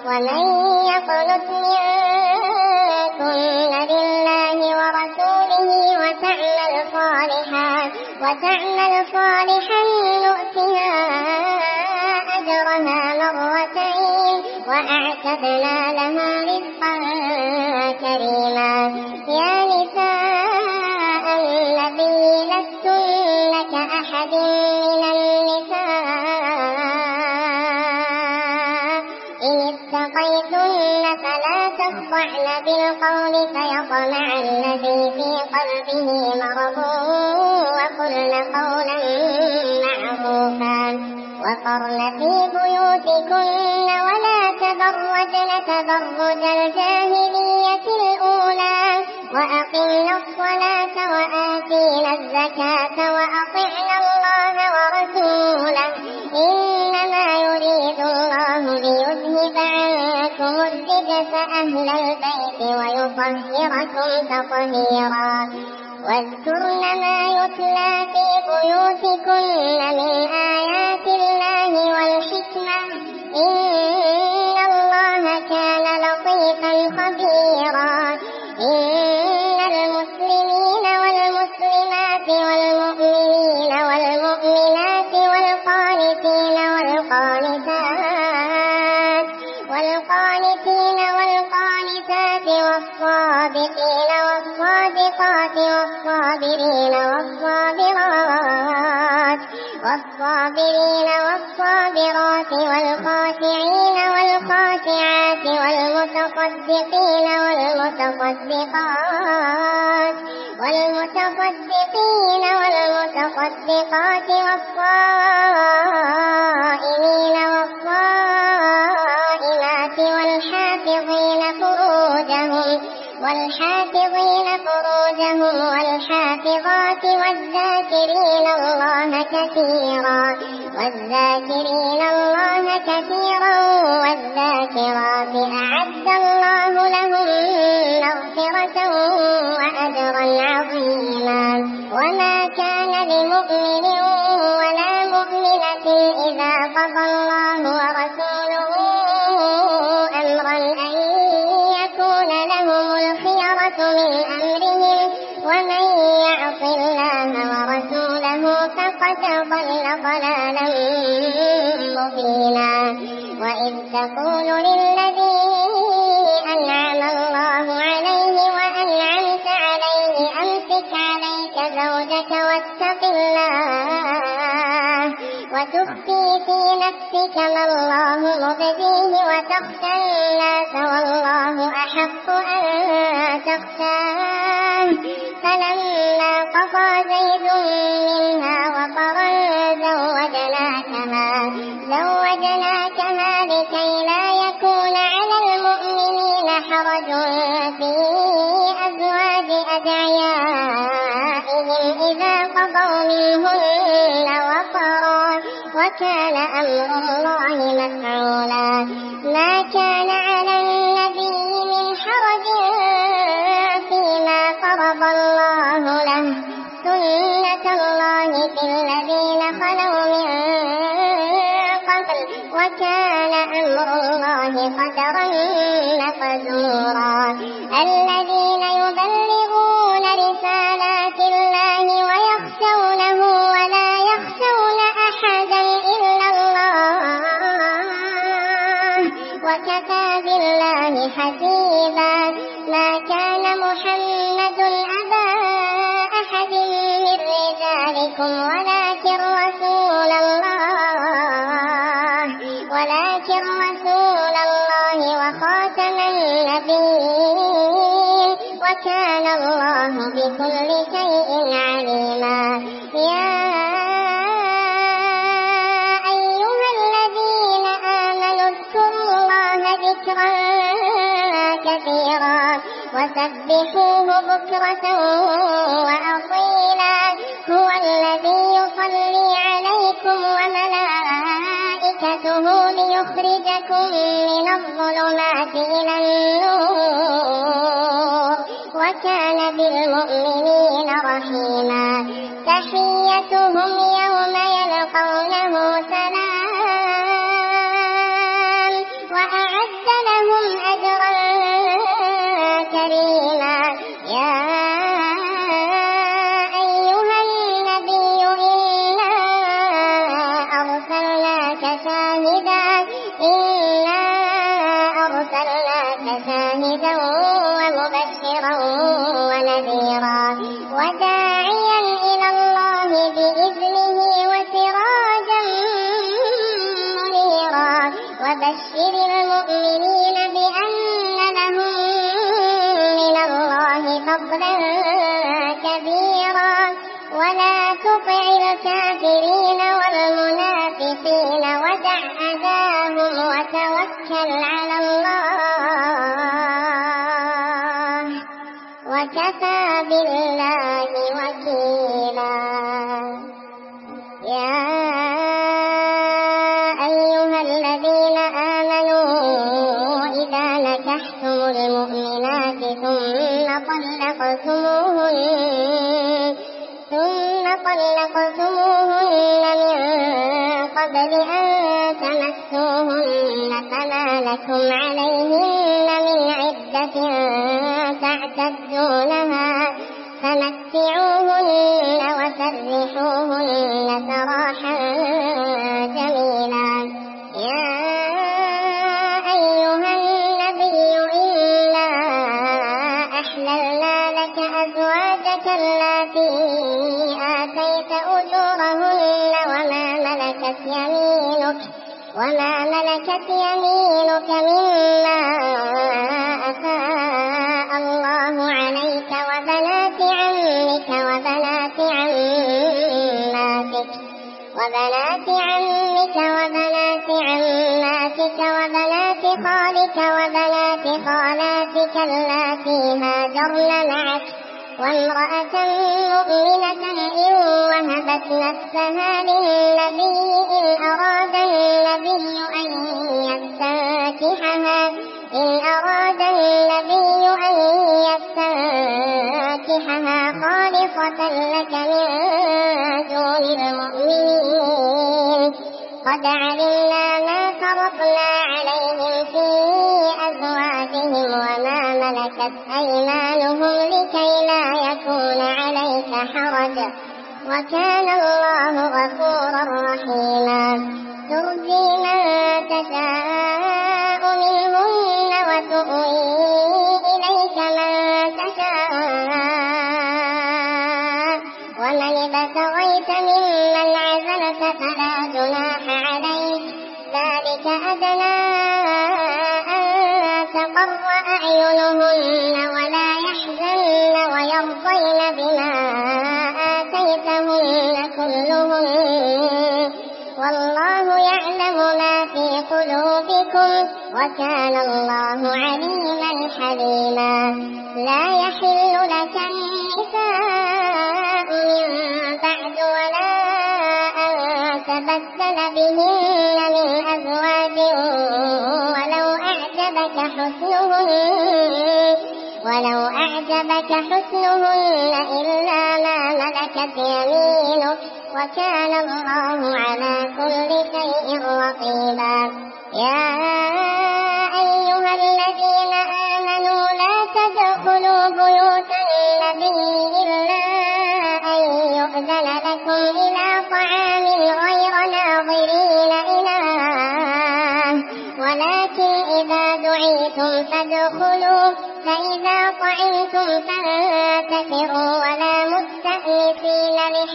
ومن يقنت منكن لله ورسوله وتعمل صالحا نؤتها أجرها مرتين وأعتدنا لها رزقا كريما. يا نساء النبي لستن كأحد من النساء إن اتقيتن فلا تخضعن بالقول فيطمع الذي في قلبه مرض وقلن قولا معروفا وقرن في بيوتكن ولا تبرجن تبرج الجاهلية الأولى وأقمنا الصلاة وآتينا الزكاة وأطعنا الله ورسوله إنما يريد الله ليذهب عنكم الرجس أهل البيت ويطهركم تطهيرا. واذكرن ما يتلى في بيوتكن من آيات الله والحكمة إن الله كان لطيفا خبيرا. إن المسلمين والمسلمات والمؤمنين والمؤمنات والقانتين والقانتات والصادقين والصادقات والصابرين والصابرات والخاشعين والخاشعات والمتصدقين والمتصدقات والصائمين والصائمات والحافظين فروجهم والحافظات والذاكرين الله كثيرا والذاكرات أعد الله لهم مغفرة وأجرا عظيما. وما كان لمؤمن ولا مؤمنة إذا قضى الله ورسوله أمرا أن يكون لهم الخيرة من أمرهم ومن يعص الله ورسوله فقد ضل ضلالا مبينا. وإذ تقول للذي أنعم الله عليه وأنعمت عليه أمسك عليك زوجك واتق الله وتخفي في نفسك ما الله مبديه وتخشى الناس والله أحق أن تخشاه. فلما قضى زيد منها وطرا زوجناكها لكي لا يكون على المؤمنين حرج في أزواج أدعيائهم إذا قضوا منهن وطرا وكان أمر الله مفعولا. ما كان على النبي من حرج فيما فرض الله له سنة الله في الذين خلوا من قبل وكان أمر الله قدرا مقدورا. الذين يبلغون رسالات الله ويخشونه ولا يخشون أحدا إلا الله وكفى بالله حسيبا. ما كان محمد أبا أحد من رجالكم ولكن رسول الله وخاتم النبيين وكان الله بكل شيء عليما. يا أيها الذين آمنوا اذكروا الله ذكرا كثيرا وسبحوه بكرة وأصيلا. هو الذي يصلي عليكم وملائكته ليخرجكم من الظلمات إلى النور وكان بالمؤمنين رحيما. تحيتهم يوم يلقونه سلام وأعد لهم أجرا كريما. يا أيها النبي إنا أرسلناك شاهدا ومبشرا ونذيرا وداعيا إلى الله بإذنه وسراجا منيرا. وبشر المؤمنين بأن لهم من الله فضلا كبيرا. ولا تطع الكافرين والمنافقين ودع أذاهم وتوكل على الله وكفى بالله وكيلا. يا أيها الذين آمنوا إذا نكحتم المؤمنات ثم طلقتموهن من قبل أن تمسوهن فما لكم عليهن من عدة تعتدونها فمتعوهن وسرحوهن سراحا جميلا. يا أيها النبي إنا أحللنا لك أزواجك اللاتي آتيت أجورهن وما ملكت يمينك مما أفاء الله عليك وبنات عمك وبنات عماتك وبنات وبنات خالك وبنات خالاتك اللاتي هاجرن معك وامرأة مؤمنة إن وهبت نفسها للنبي إن أراد النبي أن يستنكحها خالصة لك من دون المؤمنين. قد علمنا ما فرضنا عليهم في أزواجهم وما ملكت أيمانهم لكي لا يكون عليك حرج وكان الله غفورا رحيما. ترجي من تشاء منهن وتؤوي إليك من تشاء ومن ابتغيت ممن عزلت فلا جناح عليك ذلك أدنى أن تقر أعينهن ولا يحزن ويرضين بما آتيتهن كلهن والله يعلم ما في قلوبكم وكان الله عليما حليما. لا يحل لك النساء من بعد ولا أن تبدل بهن من أزواج ولو أعجبك حسنهن إلا ما ملكت يمينك وكان الله على كل شيء رقيبا. يا أيها الذين آمنوا لا تدخلوا بيوت النبي إلا أن يؤذن لكم إلى طعام غير ناظرين إناه ولكن إذا دعيتم فادخلوا فإذا طعمتم فانتشروا ولا مستأنسين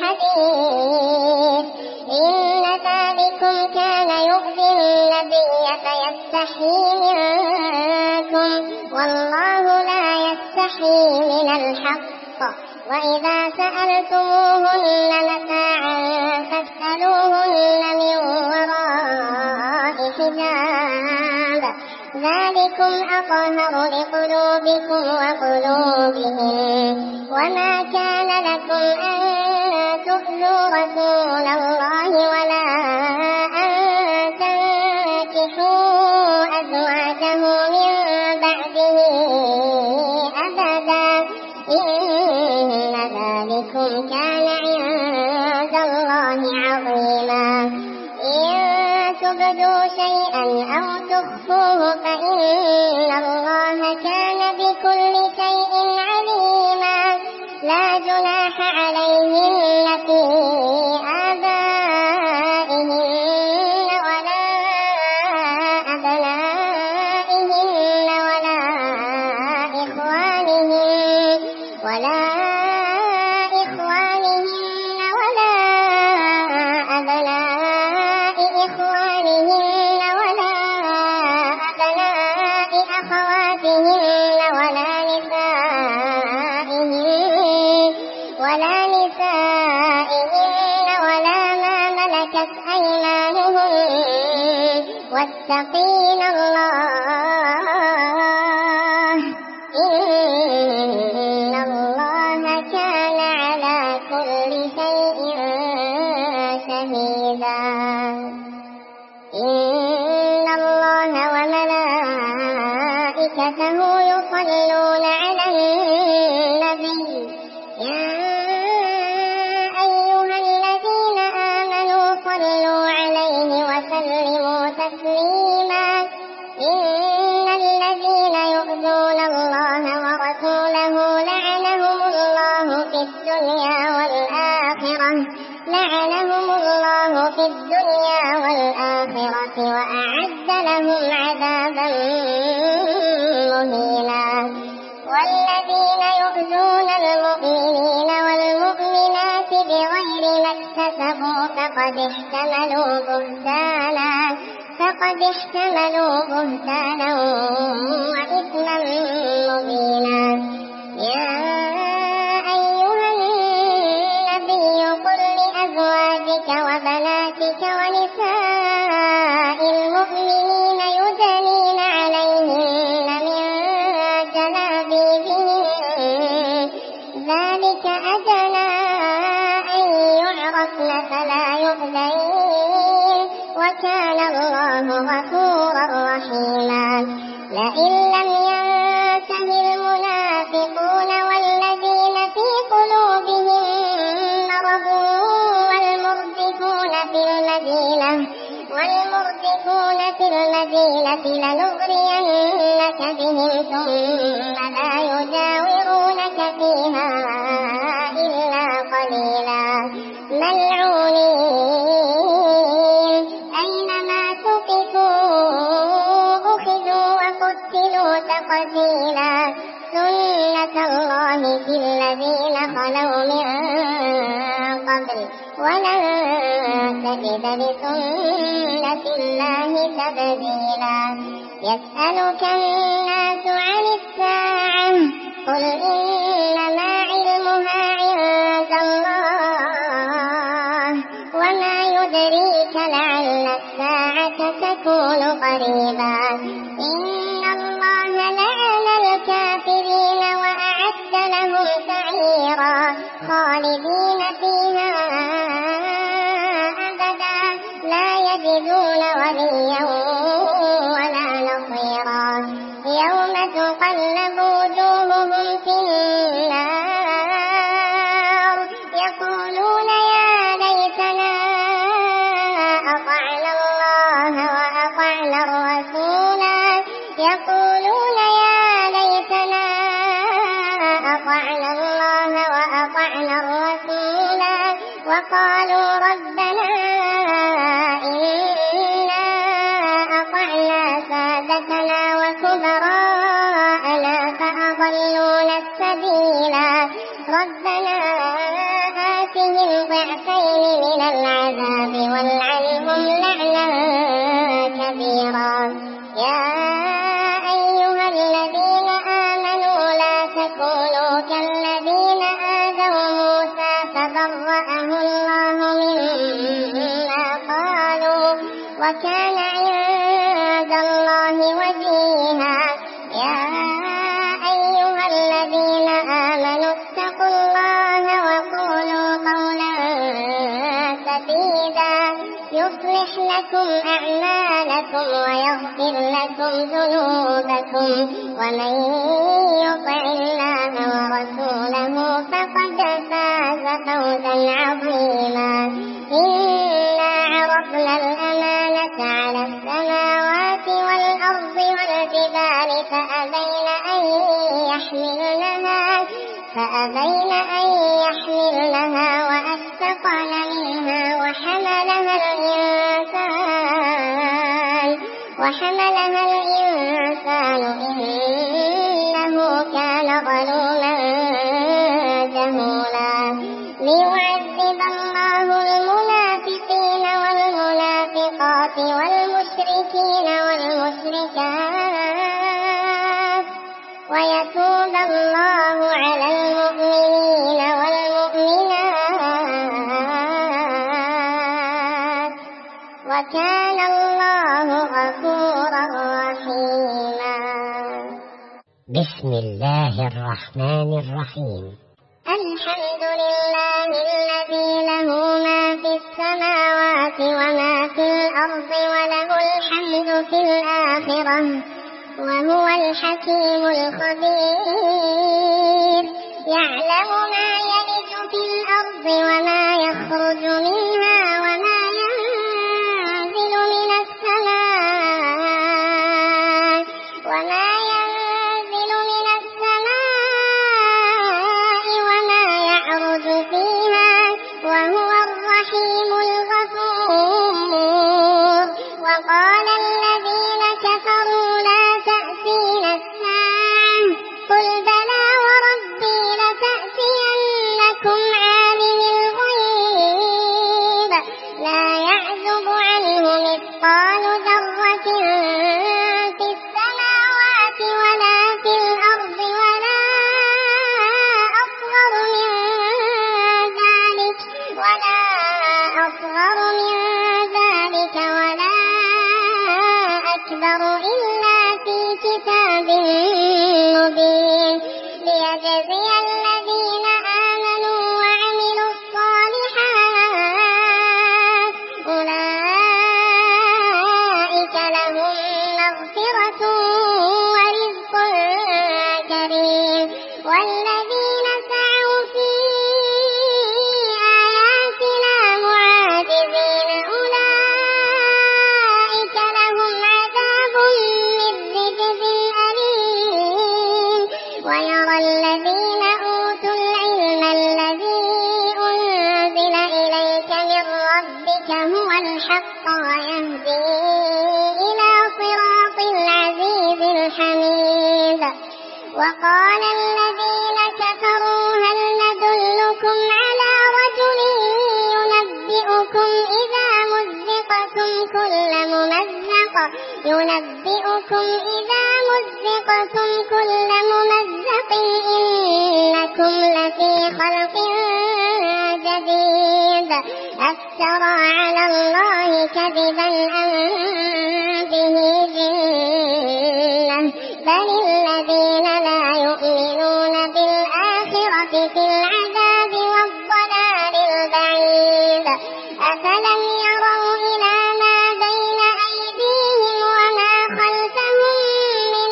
لحديث إن ذلكم كان يؤذي النبي فيستحيي منكم والله لا يستحيي من الحق. وإذا سألتموهن متاعا فاسألوهن من وراء حجاب ذلكم أطهر لقلوبكم وقلوبهم. وما كان لكم أن تؤذوا رسول الله ولا أن تنكحوا أزواجه من بعده أبدا إن ذلكم كان عند الله عظيما. إن تبدوا شيئا أو تخفوه فإن أمهاتهن ولا نسائهن ولا ما ملكت أيمانهن واتقين الله إن الله كان على كل شيء شهيدا. إن الله وملائكته يصلون على النبي يا أيها الذين آمنوا صلوا عليه وسلموا تسليما. إن الذين يؤذون الله ورسوله لعنهم الله في الدنيا والآخرة وأعد لهم عذابا مهينا. والذين يؤذون المؤمنين والمؤمنات بغير ما اكتسبوا فقد احتملوا بهتانا وإثما مبينا. يا أيها النبي قل لأزواجك وبناتك ونساء المؤمنين يدنين عليهن من جلابيبهن ذلك أدنى أن يعرفن فلا يؤذين وكان الله غفورا رحيما. لئن لم ينته المنافقون والذين في قلوبهم مرض والمرجفون في المدينة لنغرينك بهم ثم لا يجاورونك فيها إلا قليلا ملعونين أينما ثقفوا أخذوا وقتلوا تقتيلا. سنة الله في الذين خلوا من قبل ولن تجد لسنة الله تبديلا. يسألك الناس عن الساعة قل إنما علمها عند الله وما يدريك لعل الساعة تكون قريبا. إن الله لعن الكافرين وأعد لهم سعيرا خالدين فيها أبدا لا يجدون وليا ولا نصيرا. يوم تقلب وجوههم في النار يقولون يا ليتنا أطعنا الله وأطعنا الرسولا وقالوا ربنا إنا أطعنا سادتنا وكبراءنا فأضلونا السبيلا. ربنا آتهم ضعفين من العذاب والعنهم لعنا كبيرا. يا أيها الذين آمنوا لا تكونوا كالذين آذوا موسى فبرأه الله مما قالوا وكان عند الله وجيها. يا أيها الذين آمنوا اتقوا الله وقولوا قولا سديدا يصلح لكم أعمالكم ويغفر لكم ذنوبكم ومن يطع الله ورسوله فقد فاز فوزا عظيما. إنا عرضنا الأمانة على السماوات والأرض والجبال فأبين أن يحملنها وأشفقن منها وحملها الإنسان إنه كان ظلوما جهولا. ليعذب الله المنافقين والمنافقات والمشركين والمشركات بسم الله الرحمن الرحيم. الحمد لله الذي له ما في السماوات وما في الأرض وله الحمد في الآخرة وهو الحكيم الخبير. يعلم ما يلج في الأرض وما يخرج منها وما ينزل من السماء وما يعرج فيها وهو الرحيم الغفور. وقال الذين كفروا لا تأتينا الساعة قل بلى وربي لتأتينكم عالم الغيب لا يعزب عنه مثقال ذرة في السماوات ولا في الأرض ولا أصغر من ذلك ولا أكبر إلا في كتاب مبين ليجزي الذين آمنوا وعملوا الصالحات أولئك لهم مغفرة ورزق كريم. والذين سعوا في آياتنا معاجزين أولئك لهم عذاب من رجز أليم. ويرى الذين أوتوا العلم الذي أنزل إليك من ربك هو الحق ويهدي إلى صراط العزيز الحميد. وقال الذين كفروا هل ندلكم على رجل ينبئكم إذا مزقتم كل ممزق إنكم لفي خلق جديد أفترى على الله كذبا أم به جنة بل الذين لا يؤمنون بالآخرة في العذاب والضلال البعيد. أفلم يروا إلى ما بين أيديهم وما خلفهم من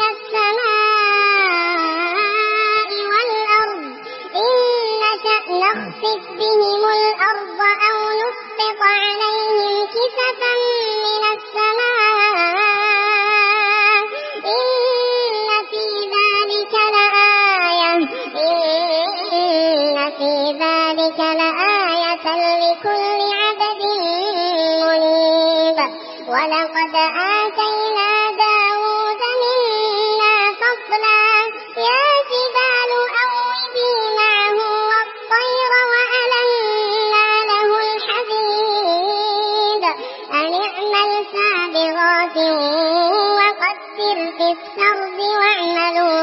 السماء والأرض إن نشأ نخسف بهم الأرض أو نسقط عليهم كسفا من السماء إن في ذلك لآية لكل عبد منيب. ولقد آتينا داود منا فضلا يا جبال أوبي معه والطير وألنا له الحديد أن اعمل سابغات وقدر في السرد واعملوا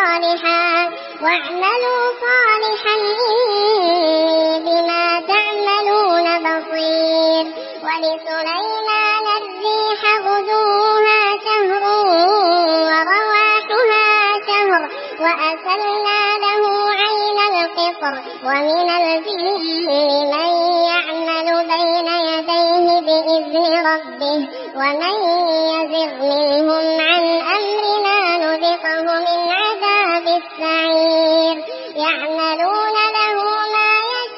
صالحا إني بما تعملون بصير. ولسليمان الريح غدوها شهر ورواحها شهر وأسلنا له عين القطر ومن الجن من يعمل بين يديه بإذن ربه ومن يزغ منهم عن أمرنا نذقه من عذاب السعير. يعملون له ما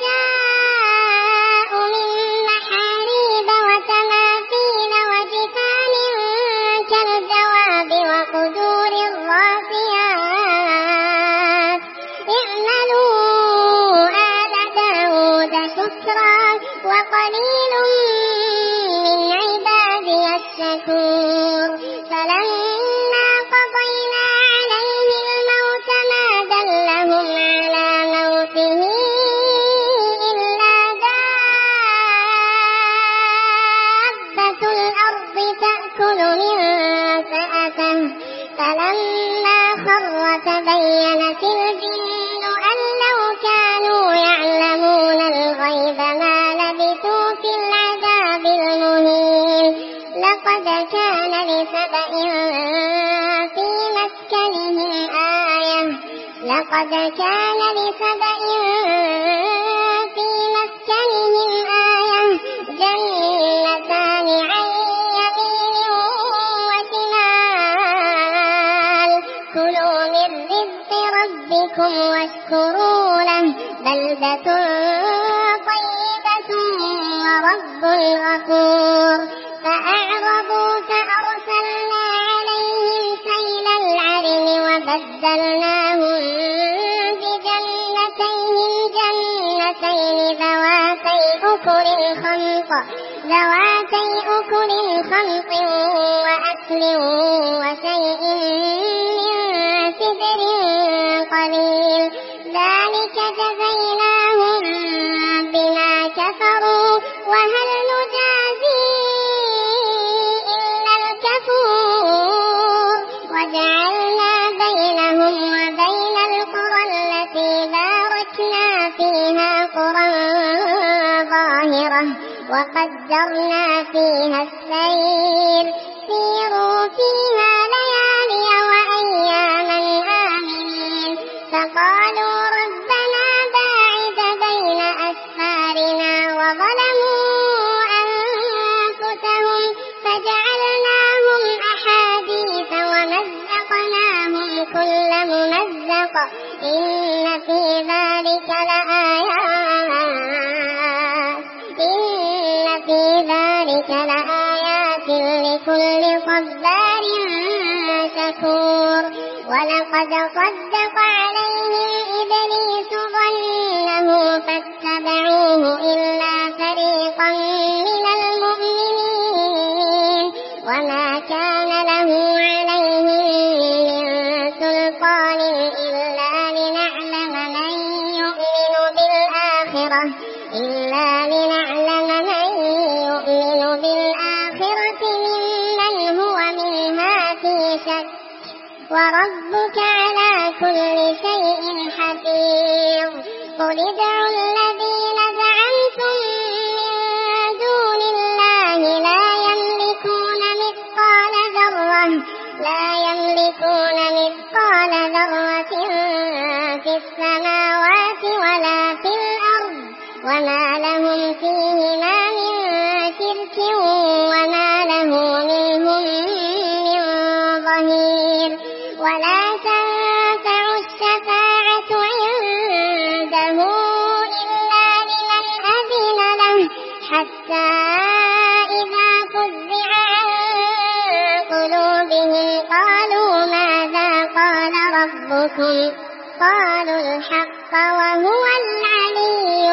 يشاء من محاريب وتماثيل وجفان كالجواب وقدور الراسيات. اعملوا آل داود شكرا وقليل من عبادي الشكور. فلما قضينا عليه الموت ما دلهم على موته إلا دابة الأرض تأكل من سأته. فلما خر تبينت الجن أن لو كانوا يعلمون الغيب ما لبثوا في العذاب المهين. لقد كان لسبأ في مسكنهم آية لقد كان لسبإ في مسكنهم آية جنتان عن يمين وشمال كلوا من رزق ربكم واشكروا له بلدة طيبة ورب غفور فأعرضوا فأرسلنا عليهم سيل العرم وبدلناهم بجنتين ذواتي أكل خمط وأكل وشيء من سدر قليل ذلك جزيناهم بما كفروا وهل نجازي إلا الكفور وجعلنا بينهم وبين القرى التي باركنا فيها قرى ظاهرة وقدرنا فيها السير سيروا فيها ليالي وأياما آمنين فقالوا ربنا باعد بين أسفارنا وظلموا أنفسهم فجعلناهم أحاديث ومزقناهم كل ممزق إن في ذلك لآيات لكل صبار شكور ولقد صدق عليهم إبليس ظنه فاتبعوه إلا فريقا من المؤمنين وما كان له عليهم من سلطان إلا لنعلم من يؤمن بالآخرة ممن هو منها في شك وربك على كل شيء حفيظ قل ادعوا الذين زعمتم من دون الله لا يملكون مثقال ذرة في السماوات ولا في الأرض وما لهم فيهما من شرك وما له منهم من ظهير ولا تنفع الشفاعة عنده إلا لمن أذن له حتى إذا فزع عن قلوبهم قالوا ماذا قال ربكم قالوا الحق وهو العلي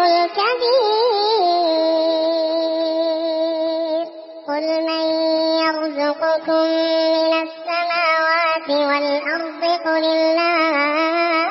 الكبير قل من يرزقكم من السماوات والأرض قل الله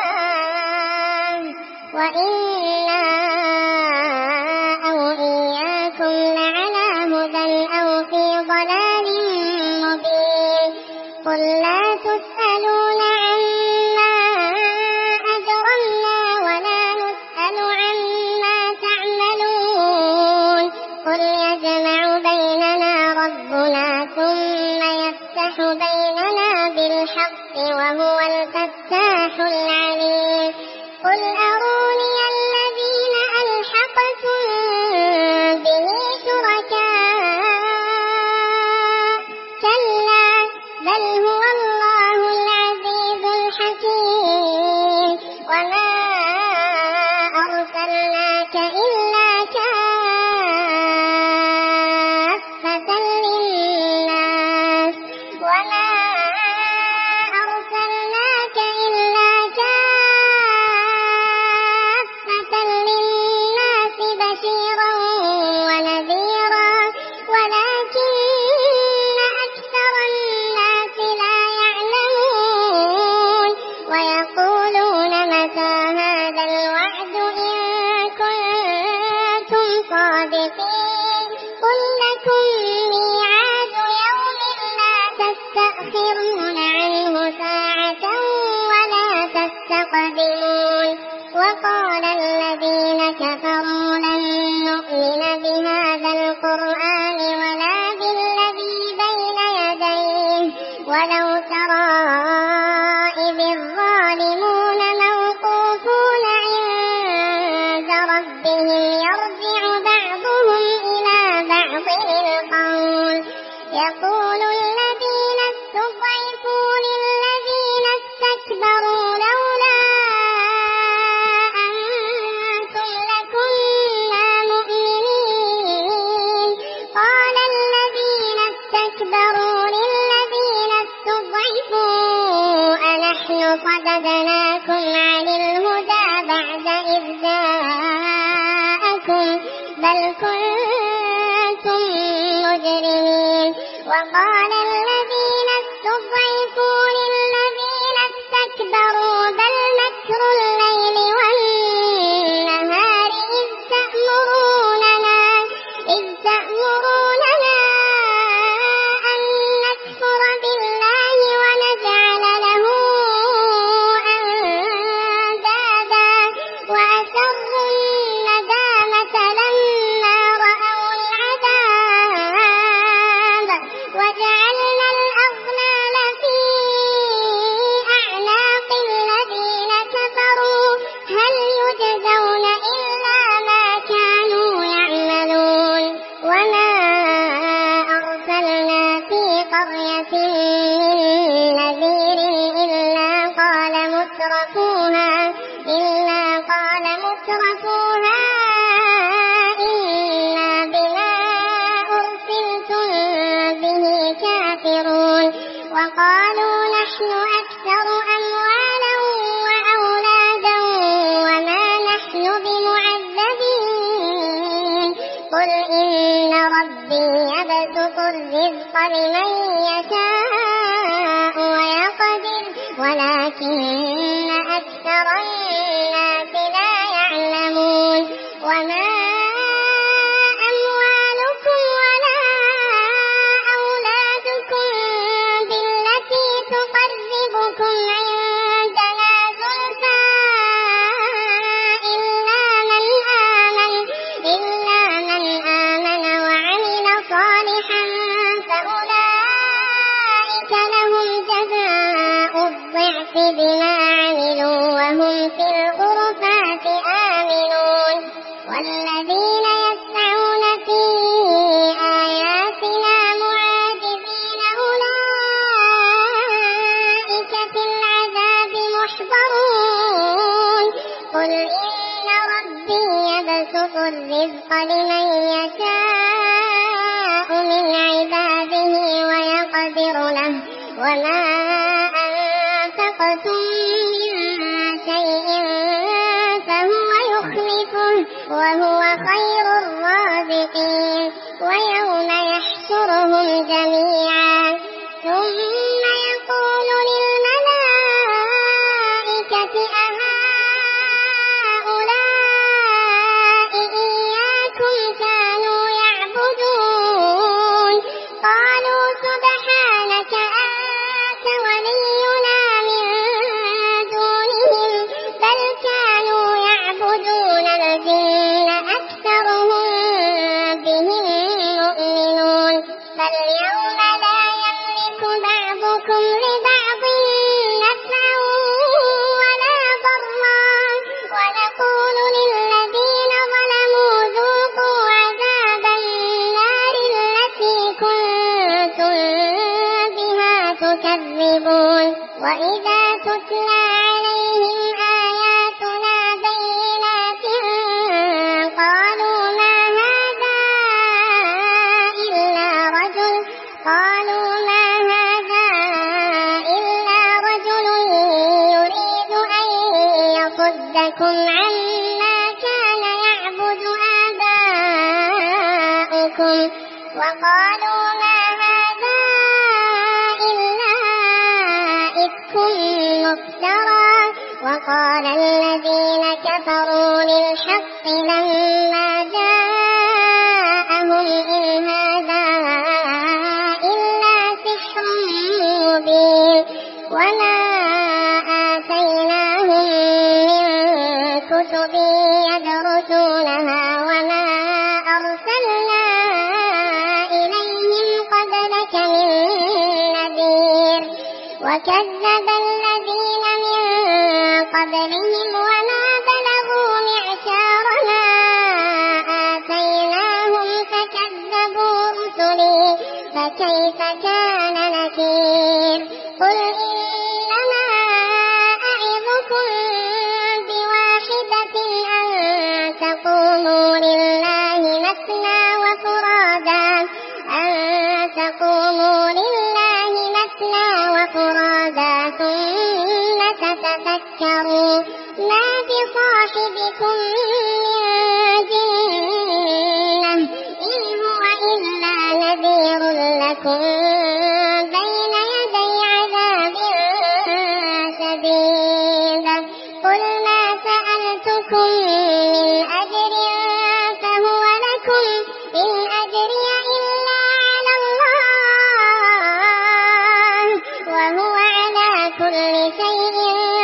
وإنا أو إياكم لعلى هدى أو في ضلال مبين قل لا تسألون عما أجرمنا ولا نسأل عما تعملون قل يجمع بيننا ربنا ثم يفتح بيننا بالحق وهو الفتاح العليم قل أروني الذين ألحقتم به شركاء كلا بل هو الله العزيز الحكيم وما أرسلناك إلا كافة للناس صددناكم عن الهدى بعد إذ جاءكم بل كنتم مجرمين. وقال الذين استضعفوا للذين استكبروا بل مكر الليل والنهار إذ تأمروننا أن نكفر بالله ونجعل له أندادا وأسروا الندامة لما رأوا العذاب وجعلنا الأغلال في أعناق الذين كفروا هل يجزون إلا ما كانوا يعملون. وما أرسلنا في قرية من نذير إلا قال مترفوها إنا بما أرسلتم به كافرون. وقالوا نحن أكثر أموالا وأولادا وما نحن بمعذبين. قل إن ربي يبسط الرزق لمن يشاء ويقدر ولكن أكثر الناس لا يعلمون. وما أموالكم ولا أولادكم بالتي تقربكم عندنا زلفى إلا من آمن وعمل صالحا فأولئك لهم جزاء الضعف بما عملوا وهم في الغرفات آمنون. والذين يسعون في آياتنا معاجزين أولئك في العذاب محضرون. قل إن ربي يبسط الرزق لمن يشاء من عباده ويقدر له وما أنفقتم من شيء فهو يخلفه وهو خير الرازقين. ويوم يحشرهم جميعا ثم يقول للملائكة أهؤلاء إياكم كانوا يعبدون قالوا سبحانك أنت ولينا من دونهم بل كانوا يعبدون الجن أكثرهم بهم مؤمنون. فاليوم لا يملك بعضكم لبعض نفعا ولا ضرا ونقول للذين ظلموا ذوقوا عذاب النار التي كنتم بها تكذبون. وإذا تتلى عليهم آياتنا بينات قالوا ما هذا إلا رجل يريد أن يصدكم عما كان يعبد آباؤكم وقالوا ما هذا إلا إفك مفترى. وقال الذين كفروا للحق لما جاءهم إن هذا إلا سحر مبين. وما آتيناهم من كتب يدرسونها وما أرسلنا إليهم قبلك من نذير. وكذب الذين من قبلهم وما بلغوا معشار ما آتيناهم فكذبوا رسلي فكيف كان نكير. قل إنما أعظكم بواحدة أن تقوموا لله مثنى وفرادا ثم ما بصاحبكم من جنة إن هو إلا نذير لكم بين يدي عذاب شديد قل ما سألتكم من أجر فهو لكم إن أجري إلا على الله وهو على كل شيء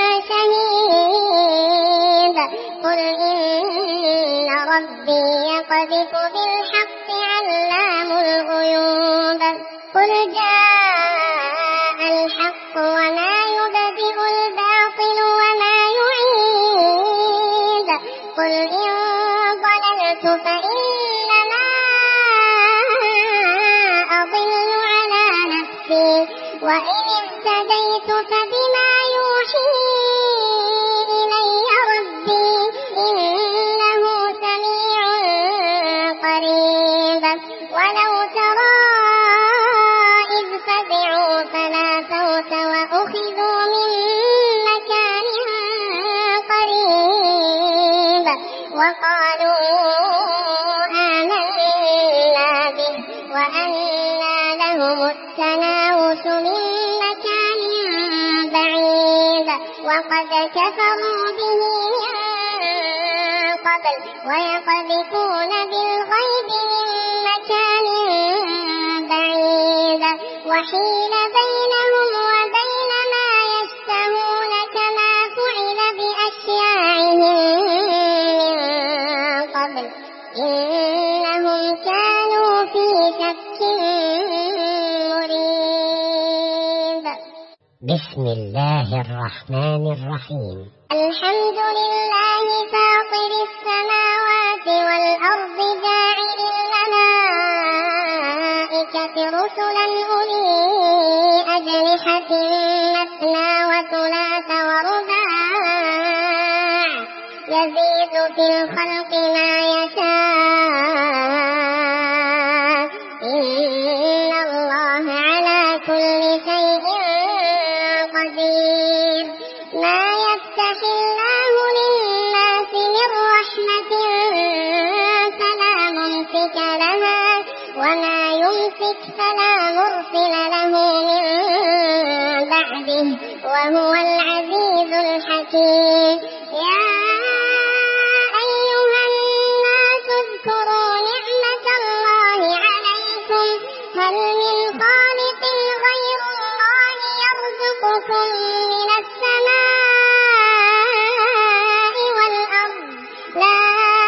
شهيد قل إن ربي يقذف بالحق علام الغيوب قل جاء الحق وما يبدئ الباطل وما يعيد قل إن ضللت فإنما أضل على نفسي وإن اهتديت فبما يوحي إلي ربي إنه سميع قريب ولو ترى إذ فزعوا فلا فوت وأخذوا من مكان قريب وقالوا آمنا به وأنى لهم التناوش من مكان بعيد وقد كفروا به من قبل ويقذفون بالغيب من مكان بعيد وحيل بينهم وبين ما يشتهون كما فعل بأشياعهم من قبل إنهم كانوا في شك مريب بسم الله الرحمن الرحيم الحمد لله فاطر السماوات والأرض جاعل الملائكة رسلا أولي أجنحة مثنى وثلاث ورباع يزيد في الخلق ما يشاء إن الله على كل شيء قدير ما يفتح الله للناس من رحمة فلا ممسك لها وما يمسك فلا مرسل له من بعده وهو العزيز الحكيم يا أيها الناس اذكروا نعمة الله عليكم هل من خالق غير الله يرزقكم من السماء والأرض لا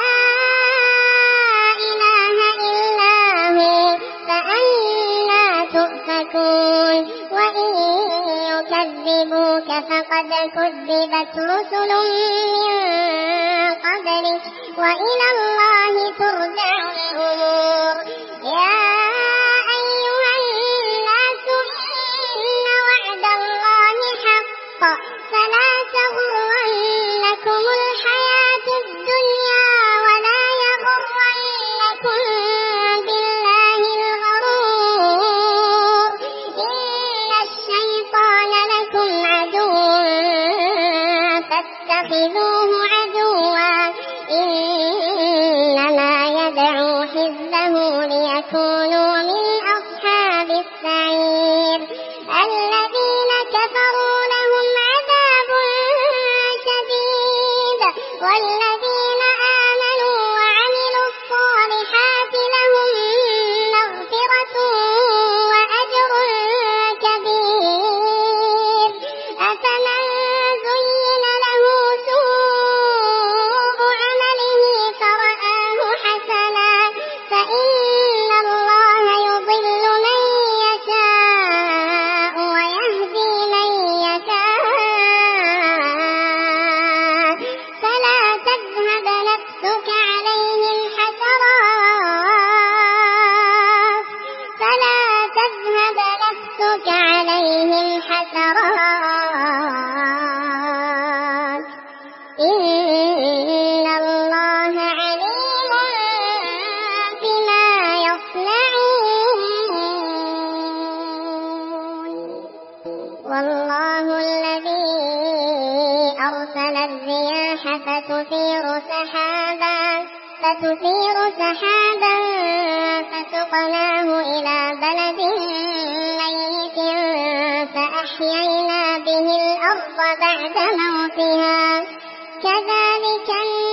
إله إلا هو فأنى تؤفكون وإن يكذبوك فقد كذبت رسل من قبلك وإلى الله ترجع الأمور يا أيها الناس إن وعد الله حق فلا تغرنكم الحياة الدنيا ولا يغرنكم بالله الغرور إن الشيطان لكم عدو فاتخذوه عدوا إنما يدعو حزبه ليكونوا من أصحاب السعير الذين كفروا لهم عذاب شديد والذين آمنوا وعملوا الصالحات لهم مغفرة وأجر كبير أفمن زين له سوء عمله فرآه حسنا فإن الله يضل من يشاء ويهدي من يشاء فلا تذهب نفسك عليهم حسرات إن الله عليم بما يصنعون والله الذي أرسل الرياح فتثير سحابا فسقناه إلى بلد ميت فأحيينا به الأرض بعد موتها كذلك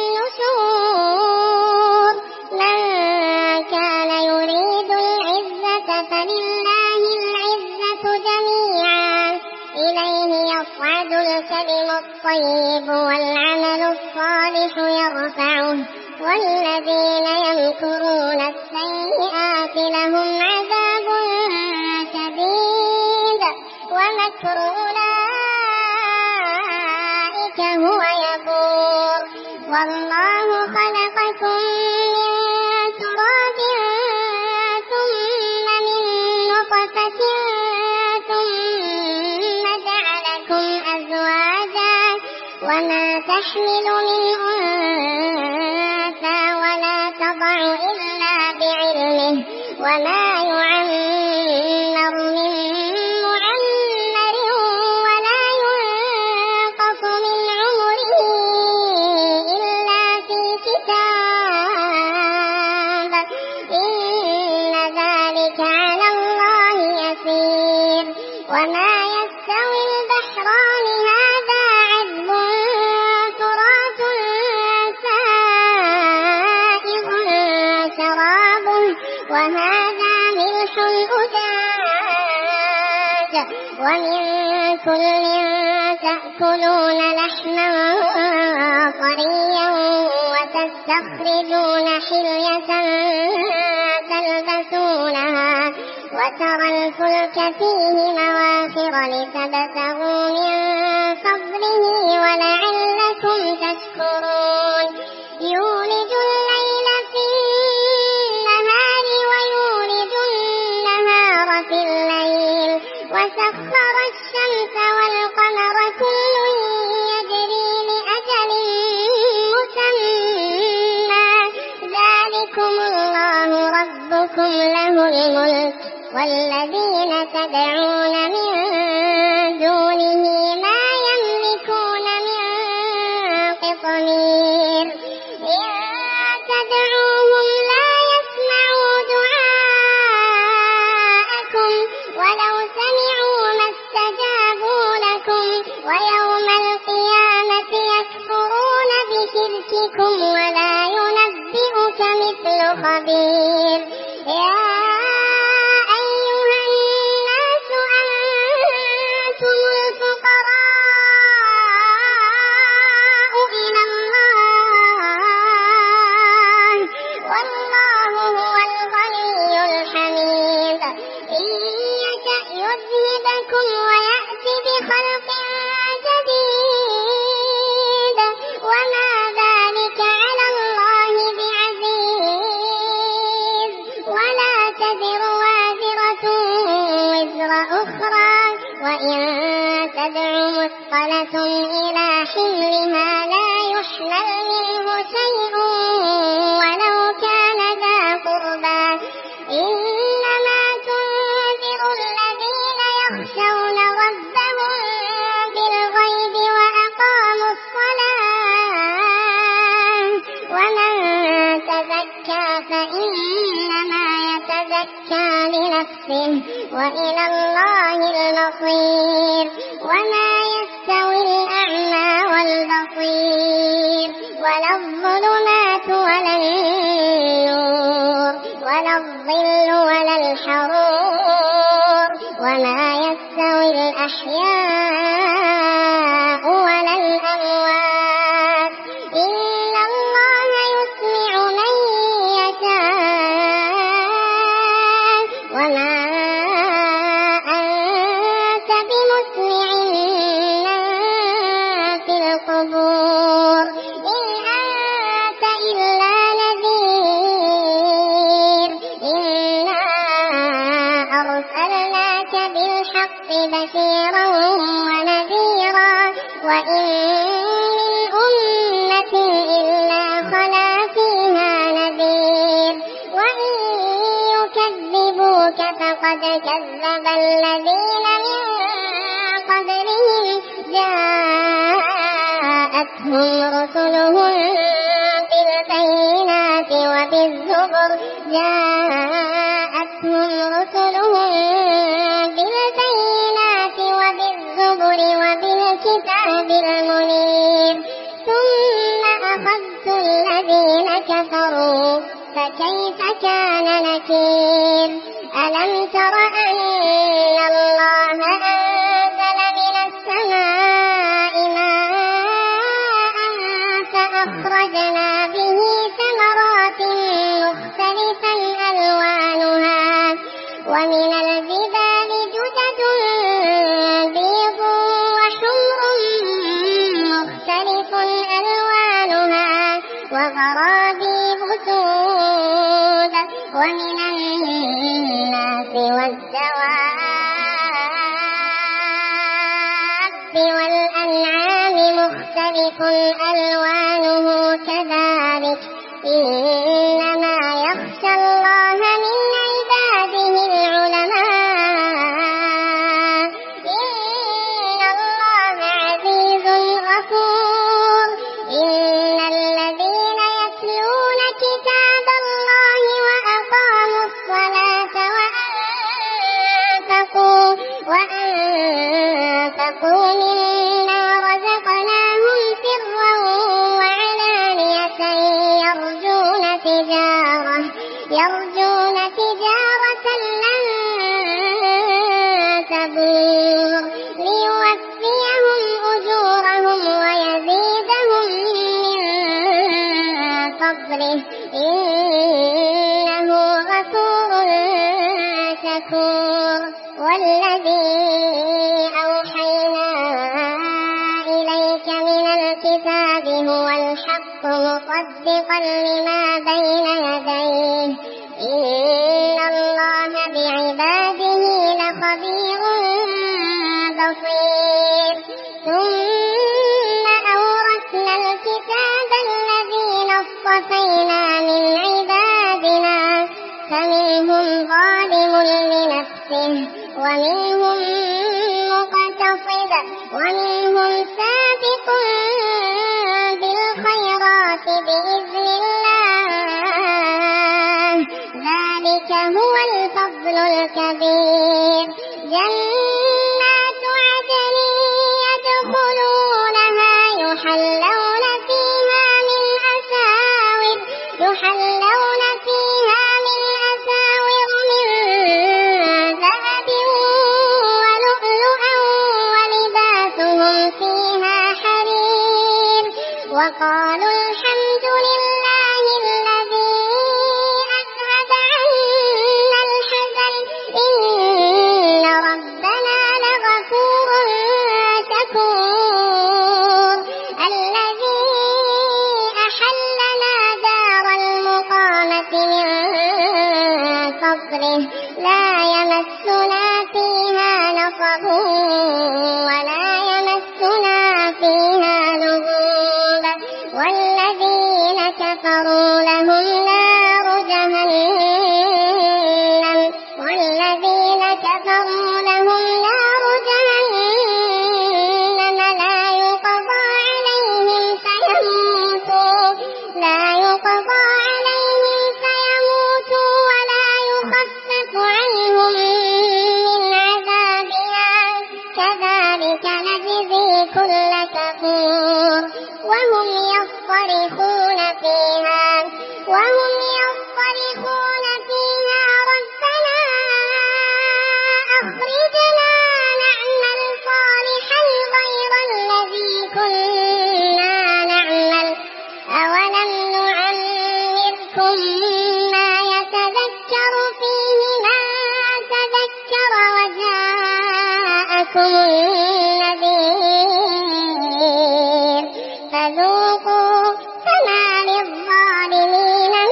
النشور من كان يريد العزة فلله العزة جميعا إليه يصعد الكلم الطيب والعمل الصالح يرفعه والذين يمكرون السيئات لهم عذاب شديد ومكر أولئك هو يبور والله خلقكم من تراب ثم من نطفة ثم جعلكم أزواجا وما تحمل من أنثى ولا تضع إلا بعلمه وما يعمر من معمر ولا ينقص من عمره إلا في كتاب إن ذلك على الله يسير وما يستوي البحران هذا عذب فرات سائغ شرابه وهذا ملح أجاج ومن كل تأكلون لحما طريا وتستخرجون حلية تلبسونها وترى الفلك فيه مواخر لتبتغوا من فضله ولعلكم تشكرون يولج الليل في النهار ويولج النهار في الليل وسخر الشمس والقمر كل يجري لأجل مسمى ذلكم الله ربكم له الملك والذين تدعون من دونه ما يملكون من قطمير إن تدعوهم لا يسمعوا دعاءكم ولو سمعوا ما استجابوا لكم ويوم القيامة يكفرون بشرككم ولا ينبئك مثل خبير يا أيها الناس أنتم الفقراء إلى الله والله هو الغني الحميد إن يشأ يذهبكم ويأتي بخلق جديد وما ذلك على الله بعزيز ولا تزر وازرة وزر أخرى وإن تدع مثقلة إلى حملها لا يحمل منه شيء ولو كان ذا قربى إنما تنذر الذين يخشون ربهم بالغيب وأقاموا الصلاة ومن تزكى فإنما يتزكى لنفسه وإلى الله المصير وما يستوي الأعمى والبصير ولا الظلمات ولا النور ولا الظل ولا الحرور وما يستوي الأحياء ولا الأموات إن الله يسمع من يشاء وما أنت بمسمع من في القبور إن أنت إلا نذير إنا أرسلناك بالحق بشيرا ونذيرا وإن من أمة إلا خلا فيها نذير وإن يكذبوك فقد كذب الذين من قبلهم جاء جاءتهم رسلهم بالبينات وبالزبر وبالكتاب المنير ثم أخذت الذين كفروا فكيف كان نكير ألم تر أن الله أنزل من السماء ماء فأخرجنا به ثمرات مختلفا ألوانها ومن الجبال جدد بيض وحمر مختلف ألوانها وغرابيب سود ومن الناس والدواب والأنعام مختلف ألوانه كذلك إنما يخشى الله من عباده العلماء إن الله عزيز غفور إن الذين يتلون كتاب الله وأقاموا الصلاة وأنفقوا مما رزقناهم سرا وعلانية يرجون تجارة لن تبور ليوفيهم أجورهم ويزيدهم من فضله إنه غفور شكور والذي أوحينا إليك من الكتاب هو الحق مصدقا لما بين يديه إن الله بعباده لخبير بصير ثم أورثنا الكتاب الذين اصطفينا من عبادنا فمنهم ظالم لنفسه ومنهم مقتصد ومنهم سابق بالخيرات بإذن الله ذلك هو الفضل الكبير جنات عدن يدخلونها يحلون فيها من أساور من ذهب ولؤلؤا ولباسهم فيها حرير وقالوا الحمد لله الذي أذهب عنا الحزن إن ربنا لغفور شكور الذي أحلنا دار المقامة من فضله لا يمسنا فيها نصب ولا يمسنا فيها لغوب والذين كفروا لهم نار جهنم لا يقضى عليهم فيموتوا ولا يخفف عنهم من عذابها كذلك نجزي كل كفور وهم يصطرخون فيها ربنا أخرجنا نعمل صالحا غير الذي كنا نعمل أولم نعمركم ما يتذكر فيه من تذكر وجاءكم النذير فذوقوا فما للظالمين من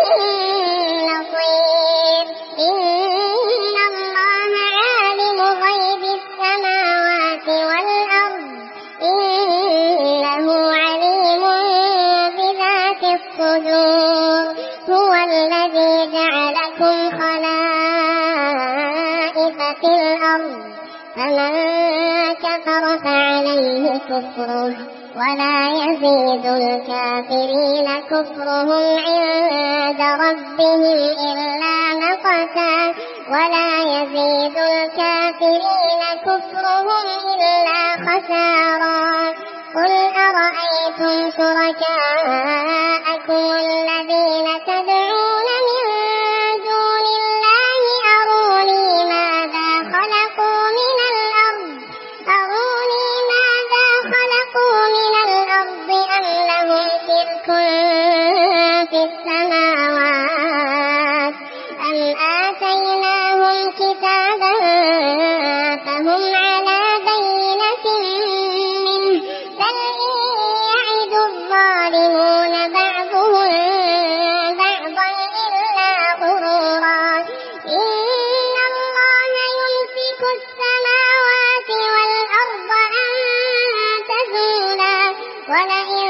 نصير إن الله عالم غيب السماوات والأرض إنه عليم بذات الصدور هو الذي جعلكم خلائف في الأرض فمن كفر فعليه كفره ولا يزيد الكافرين كفرهم عند ربهم إلا مقتا ولا يزيد الكافرين كفرهم إلا خسارا قل أرأيتم شركاءكم الذين تدعون من دون الله أروني ماذا خلقوا من الأرض أم لهم شرك في السماوات أم آتيناهم كتابا فهم على بينة منه بل إن يعد الظالمون بعضهم بعضا إلا غرورا إن الله يمسك السماوات والأرض أن تزولا ولئن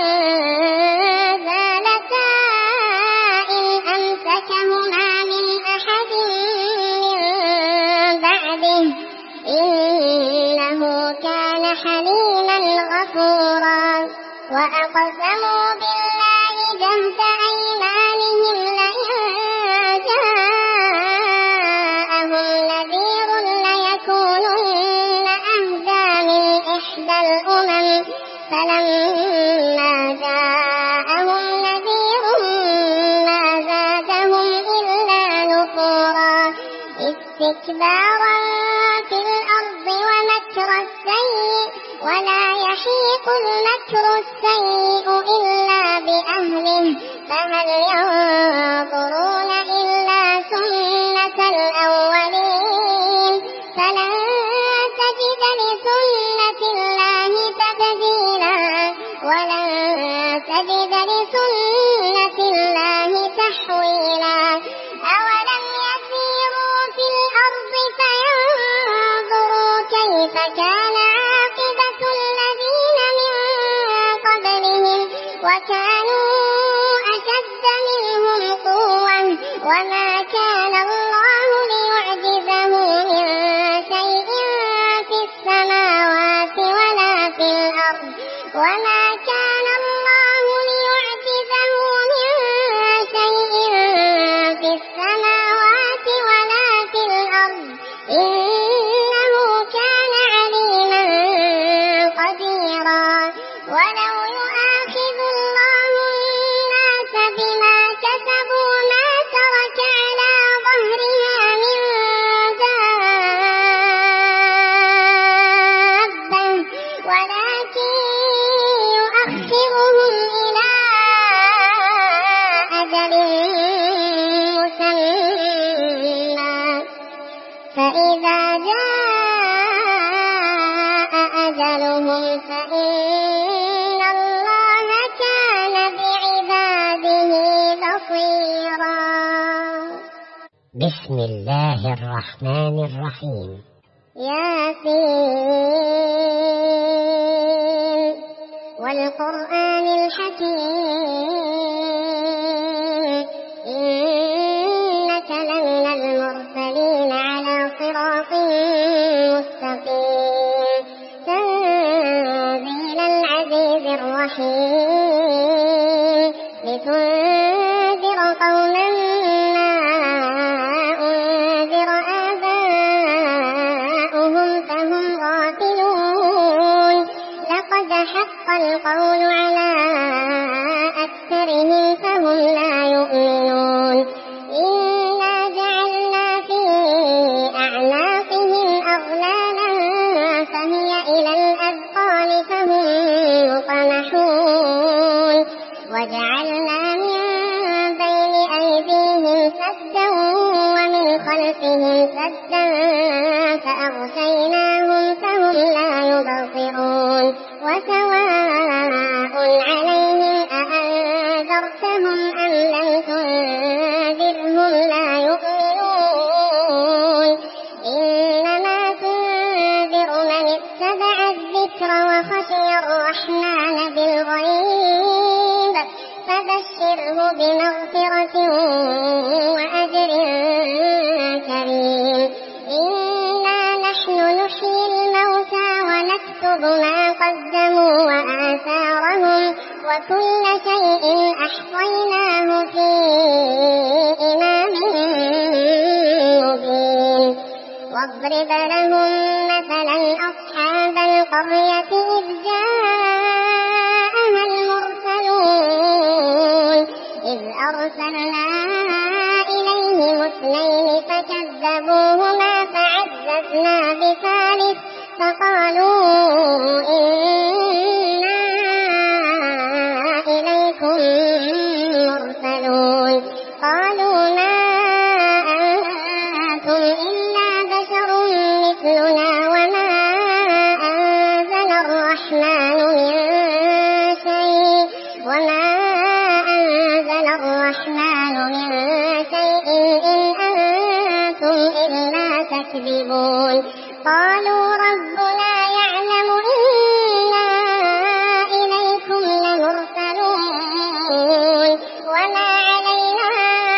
زالتا إن أمسكهما من أحد من بعده إنه كان حليما غفورا وأقسموا بالله جهد أيمانهم لئن جاءهم نذير ليكونن أهدى من إحدى الأمم فلما جاءهم نذير ما زادهم إلا نفورا استكبارا في الأرض ومكر السيء ولا يحيق المكر السيء إلا بأهله فهل ينظرون إلا سنة الأولين فلن تجد لسنة الله تبديلا ولن تجد لسنة الله تحويلا أولم يسيروا في الأرض فينظروا كيف كان عاقبة الذين من قبلهم وكانوا أشد منهم قوة وما كان الله ليعجزه من شيء في السماوات ولا في الأرض وما كان الله ليعجزه من شيء في السماوات ولا في الأرض إنه كان عليما قديرا ولو يؤاخذ الله الناس بما كسبوا ما ترك على ظهرها من دابة ولكن يؤخرهم إلى أجل مسمى فإذا جاء أجلهم فإن الله كان بعباده بصيرا بسم الله الرحمن الرحيم ياسين والقرآن الحكيم إنك لمن المرسلين على صراط مستقيم تنزيل العزيز الرحيم لتنذر قوما ما أنذر آباؤهم فهم غافلون لقد حق القول على أكثرهم فهم لا يؤمنون إنا جعلنا في أعناقهم أغلالا فهي إلى الأذقان فهم مقمحون وجعلنا من بين أيديهم سدا ومن خلفهم سدا فأغشيناهم فهم لا يبصرون وسواء عليهم أأنذرتهم أم لم تنذرهم لا يؤمنون إنما تنذر من اتبع الذكر وخشي الرحمن بالغيب فبشره بمغفرة وأجر كريم إنا نحن نحيي الموتى ونكتب ما قدموا وآثارهم وكل شيء أحصيناه في إمام مبين واضرب لهم مثلا أصحاب القرية إذ جاءها المرسلون إذ أرسلنا إليهم اثنين فكذبوهما فعززنا بثالث فقالوا إنا إليكم مرسلون قالوا ما أنتم إلا بشر مثلنا وما أنزل الرحمن من شيء إن أنتم إلا تكذبون قالوا ربنا يعلم إنا إليكم لمرسلون وما علينا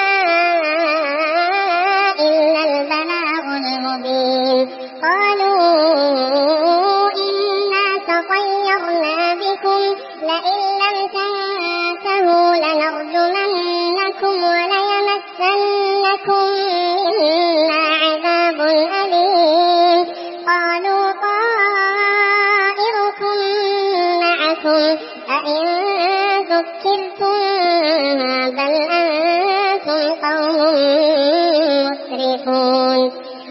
إلا البلاغ المبين قالوا إنا تطيرنا بكم لئن لم تنتهوا لنرجمنكم وليمسنكم منا عذاب أليم قالوا طائركم معكم أئن ذكرتم بل أنتم قوم مسرفون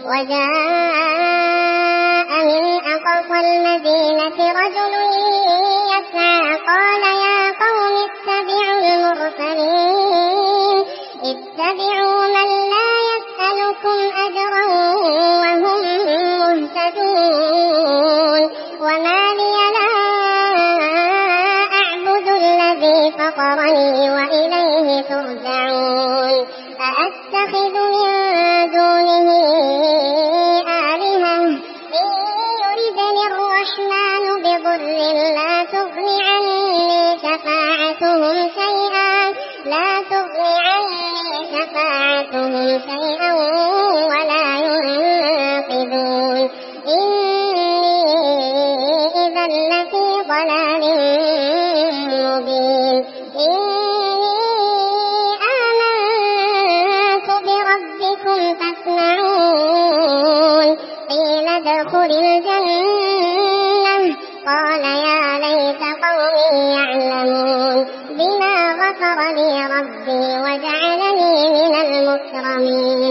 وجاء من أقصى المدينة رجل يسعى قال يا قوم اتبعوا المرسلين اتبعوا من لا يسألكم أجرا وهم مهتدون وما لي لا أعبد الذي فطرني وإليه ترجعون أأتخذ من دونه آلهة إن يردني الرحمن بضر لا تغني عني شفاعتهم شيئا ولا ينقذون إني إذا لفي ضلال مبين إني آمنت بربكم فاسمعون قيل ادخل الجنة قال يا ليت قومي يعلمون بما غفر لي ربي وجعلني من المكرمين